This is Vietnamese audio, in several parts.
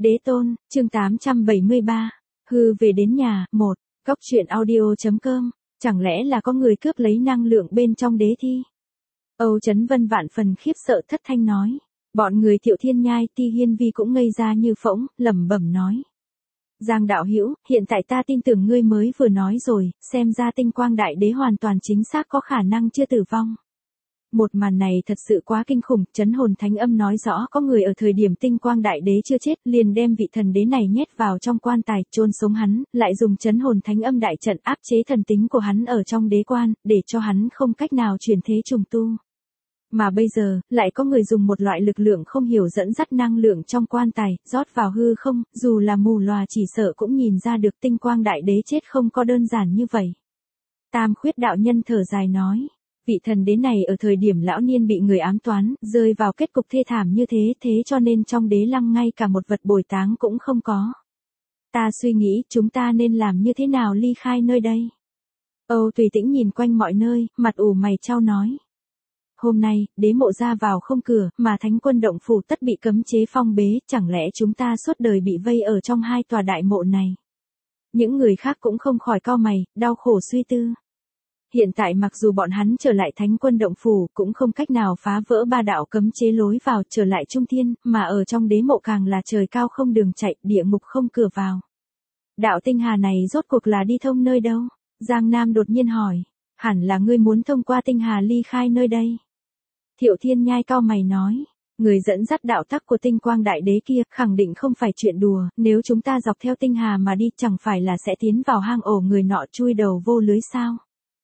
Đế tôn, chương 873. Hư về đến nhà, 1. Góc truyện audio.com. Chẳng lẽ là có người cướp lấy năng lượng bên trong đế thi? Âu Chấn Vân vạn phần khiếp sợ thất thanh nói. Bọn người Thiệu Thiên Nhai, Ti Hiên Vi cũng ngây ra như phỗng, lẩm bẩm nói. Giang đạo hữu, hiện tại ta tin tưởng ngươi mới vừa nói rồi, xem ra tinh quang đại đế hoàn toàn chính xác có khả năng chưa tử vong. Một màn này thật sự quá kinh khủng, Chấn Hồn Thánh Âm nói rõ có người ở thời điểm tinh quang đại đế chưa chết, liền đem vị thần đế này nhét vào trong quan tài, chôn sống hắn, lại dùng Chấn Hồn Thánh Âm đại trận áp chế thần tính của hắn ở trong đế quan, để cho hắn không cách nào chuyển thế trùng tu. Mà bây giờ, lại có người dùng một loại lực lượng không hiểu dẫn dắt năng lượng trong quan tài, rót vào hư không, dù là mù lòa chỉ sợ cũng nhìn ra được tinh quang đại đế chết không có đơn giản như vậy. Tam Khuyết đạo nhân thở dài nói. Vị thần đế này ở thời điểm lão niên bị người ám toán, rơi vào kết cục thê thảm như thế cho nên trong đế lăng ngay cả một vật bồi táng cũng không có. Ta suy nghĩ chúng ta nên làm như thế nào ly khai nơi đây. Âu Tùy Tĩnh nhìn quanh mọi nơi, mặt ủ mày chau nói. Hôm nay, đế mộ ra vào không cửa, mà thánh quân động phủ tất bị cấm chế phong bế, chẳng lẽ chúng ta suốt đời bị vây ở trong hai tòa đại mộ này. Những người khác cũng không khỏi cau mày, đau khổ suy tư. Hiện tại mặc dù bọn hắn trở lại thánh quân động phủ, cũng không cách nào phá vỡ ba đạo cấm chế lối vào trở lại trung thiên, mà ở trong đế mộ càng là trời cao không đường chạy, địa ngục không cửa vào. Đạo tinh hà này rốt cuộc là đi thông nơi đâu? Giang Nam đột nhiên hỏi, hẳn là ngươi muốn thông qua tinh hà ly khai nơi đây. Thiệu Thiên Nhai cau mày nói, người dẫn dắt đạo tắc của tinh quang đại đế kia, khẳng định không phải chuyện đùa, nếu chúng ta dọc theo tinh hà mà đi chẳng phải là sẽ tiến vào hang ổ người nọ chui đầu vô lưới sao?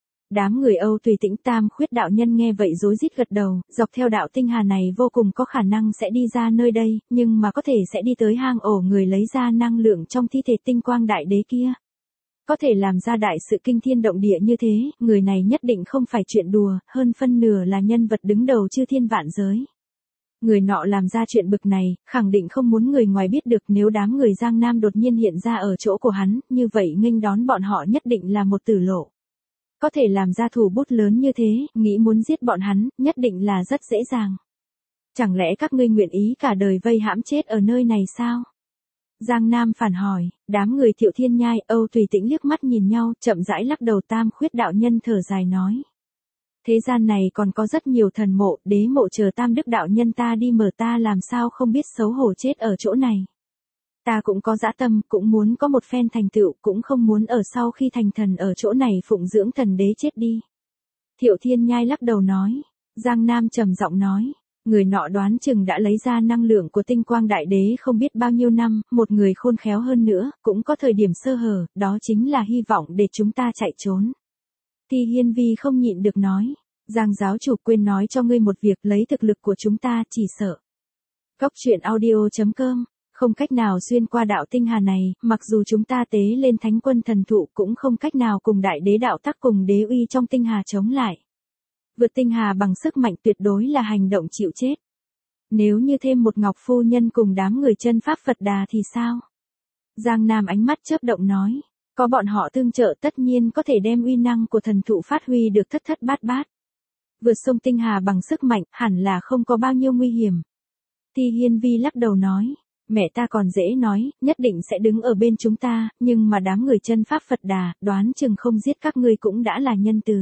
Đám người Âu Tùy Tĩnh Tam Khuyết đạo nhân nghe vậy rối rít gật đầu, dọc theo đạo tinh hà này vô cùng có khả năng sẽ đi ra nơi đây, nhưng mà có thể sẽ đi tới hang ổ người lấy ra năng lượng trong thi thể tinh quang đại đế kia. Có thể làm ra đại sự kinh thiên động địa như thế, người này nhất định không phải chuyện đùa, hơn phân nửa là nhân vật đứng đầu chư thiên vạn giới. Người nọ làm ra chuyện bực này, khẳng định không muốn người ngoài biết được, nếu đám người Giang Nam đột nhiên hiện ra ở chỗ của hắn, như vậy nghênh đón bọn họ nhất định là một tử lộ. Có thể làm ra thủ bút lớn như thế, nghĩ muốn giết bọn hắn, nhất định là rất dễ dàng. Chẳng lẽ các ngươi nguyện ý cả đời vây hãm chết ở nơi này sao? Giang Nam phản hỏi, đám người Thiệu Thiên Nhai, Âu Tùy Tĩnh liếc mắt nhìn nhau, chậm rãi lắc đầu. Tam Khuyết đạo nhân thở dài nói. Thế gian này còn có rất nhiều thần mộ, đế mộ chờ Tam Đức đạo nhân ta đi mở, ta làm sao không biết xấu hổ chết ở chỗ này. Ta cũng có dã tâm, cũng muốn có một phen thành tựu, cũng không muốn ở sau khi thành thần ở chỗ này phụng dưỡng thần đế chết đi. Thiệu Thiên Nhai lắc đầu nói. Giang Nam trầm giọng nói. Người nọ đoán chừng đã lấy ra năng lượng của tinh quang đại đế không biết bao nhiêu năm, một người khôn khéo hơn nữa, cũng có thời điểm sơ hở, đó chính là hy vọng để chúng ta chạy trốn. Ti Hiên Vi không nhịn được nói. Giang giáo chủ quên nói cho ngươi một việc, lấy thực lực của chúng ta chỉ sợ. Góc truyện audio.com. Không cách nào xuyên qua đạo tinh hà này, mặc dù chúng ta tế lên thánh quân thần thụ cũng không cách nào cùng đại đế đạo tắc cùng đế uy trong tinh hà chống lại. Vượt tinh hà bằng sức mạnh tuyệt đối là hành động chịu chết. Nếu như thêm một Ngọc Phu Nhân cùng đám người chân Pháp Phật Đà thì sao? Giang Nam ánh mắt chớp động nói, có bọn họ tương trợ tất nhiên có thể đem uy năng của thần thụ phát huy được thất thất bát bát. Vượt sông tinh hà bằng sức mạnh hẳn là không có bao nhiêu nguy hiểm. Ti Hiên Vi lắc đầu nói. Mẹ ta còn dễ nói, nhất định sẽ đứng ở bên chúng ta, nhưng mà đám người chân Pháp Phật Đà, đoán chừng không giết các ngươi cũng đã là nhân từ.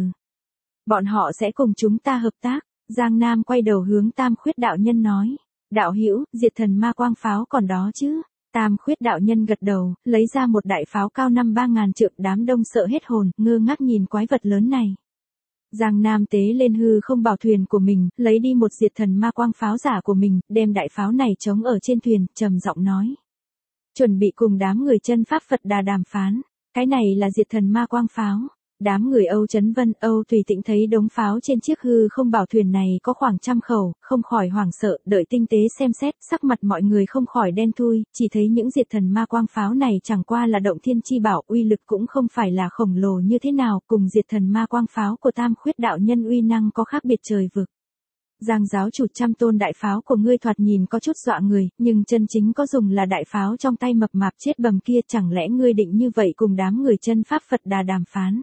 Bọn họ sẽ cùng chúng ta hợp tác. Giang Nam quay đầu hướng Tam Khuyết đạo nhân nói. Đạo hữu, diệt thần ma quang pháo còn đó chứ? Tam Khuyết đạo nhân gật đầu, lấy ra một đại pháo cao 5-3 trượng, đám đông sợ hết hồn, ngơ ngác nhìn quái vật lớn này. Giang Nam tế lên hư không bảo thuyền của mình, lấy đi một diệt thần ma quang pháo giả của mình, đem đại pháo này chống ở trên thuyền, trầm giọng nói. Chuẩn bị cùng đám người chân Pháp Phật Đà đàm phán, cái này là diệt thần ma quang pháo. Đám người Âu Chấn Vân, Âu Tùy Tĩnh thấy đống pháo trên chiếc hư không bảo thuyền này có khoảng 100 khẩu, không khỏi hoảng sợ, đợi tinh tế xem xét, sắc mặt mọi người không khỏi đen thui, chỉ thấy những diệt thần ma quang pháo này chẳng qua là động thiên chi bảo, uy lực cũng không phải là khổng lồ như thế nào, cùng diệt thần ma quang pháo của Tam Khuyết đạo nhân uy năng có khác biệt trời vực. Giang giáo chủ, 100 tôn đại pháo của ngươi thoạt nhìn có chút dọa người, nhưng chân chính có dùng là đại pháo trong tay mập mạp chết bầm kia, chẳng lẽ ngươi định như vậy cùng đám người chân Pháp Phật Đà đàm phán?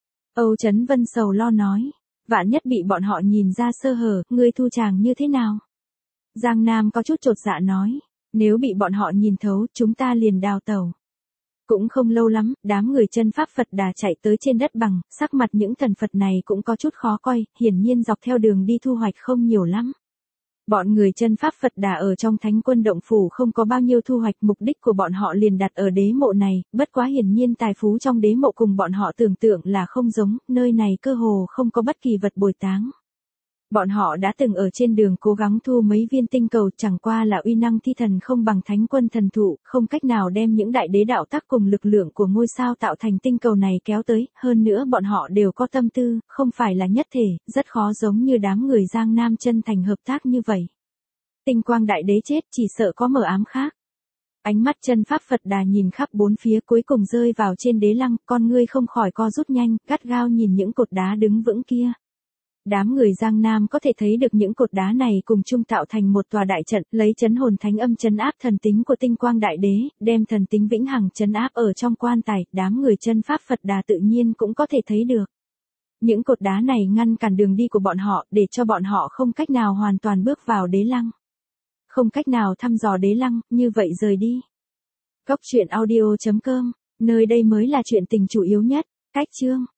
Âu Chấn Vân sầu lo nói, vạn nhất bị bọn họ nhìn ra sơ hở, ngươi thu chàng như thế nào? Giang Nam có chút chột dạ nói, Nếu bị bọn họ nhìn thấu, chúng ta liền đào tẩu. Cũng không lâu lắm, đám người chân Pháp Phật Đà chạy tới trên đất bằng, sắc mặt những thần Phật này cũng có chút khó coi, hiển nhiên dọc theo đường đi thu hoạch không nhiều lắm. Bọn người chân Pháp Phật Đà ở trong Thánh Quân Động Phủ không có bao nhiêu thu hoạch, mục đích của bọn họ liền đặt ở đế mộ này, bất quá hiển nhiên tài phú trong đế mộ cùng bọn họ tưởng tượng là không giống, nơi này cơ hồ không có bất kỳ vật bồi táng. Bọn họ đã từng ở trên đường cố gắng thu mấy viên tinh cầu, chẳng qua là uy năng thi thần không bằng Thánh Quân thần thụ, không cách nào đem những đại đế đạo tác cùng lực lượng của ngôi sao tạo thành tinh cầu này kéo tới, hơn nữa bọn họ đều có tâm tư, không phải là nhất thể, rất khó giống như đám người Giang Nam chân thành hợp tác như vậy. Tinh quang đại đế chết, chỉ sợ có mờ ám khác. Ánh mắt chân Pháp Phật Đà nhìn khắp bốn phía, cuối cùng rơi vào trên đế lăng, con ngươi không khỏi co rút nhanh, gắt gao nhìn những cột đá đứng vững kia. Đám người Giang Nam có thể thấy được những cột đá này cùng chung tạo thành một tòa đại trận, lấy chấn hồn thánh âm trấn áp thần tính của tinh quang đại đế, đem thần tính vĩnh hằng trấn áp ở trong quan tài, đám người chân Pháp Phật Đà tự nhiên cũng có thể thấy được. Những cột đá này ngăn cản đường đi của bọn họ, để cho bọn họ không cách nào hoàn toàn bước vào đế lăng. Không cách nào thăm dò đế lăng, như vậy rời đi. Góc truyện audio.com, nơi đây mới là chuyện tình chủ yếu nhất, cách chương.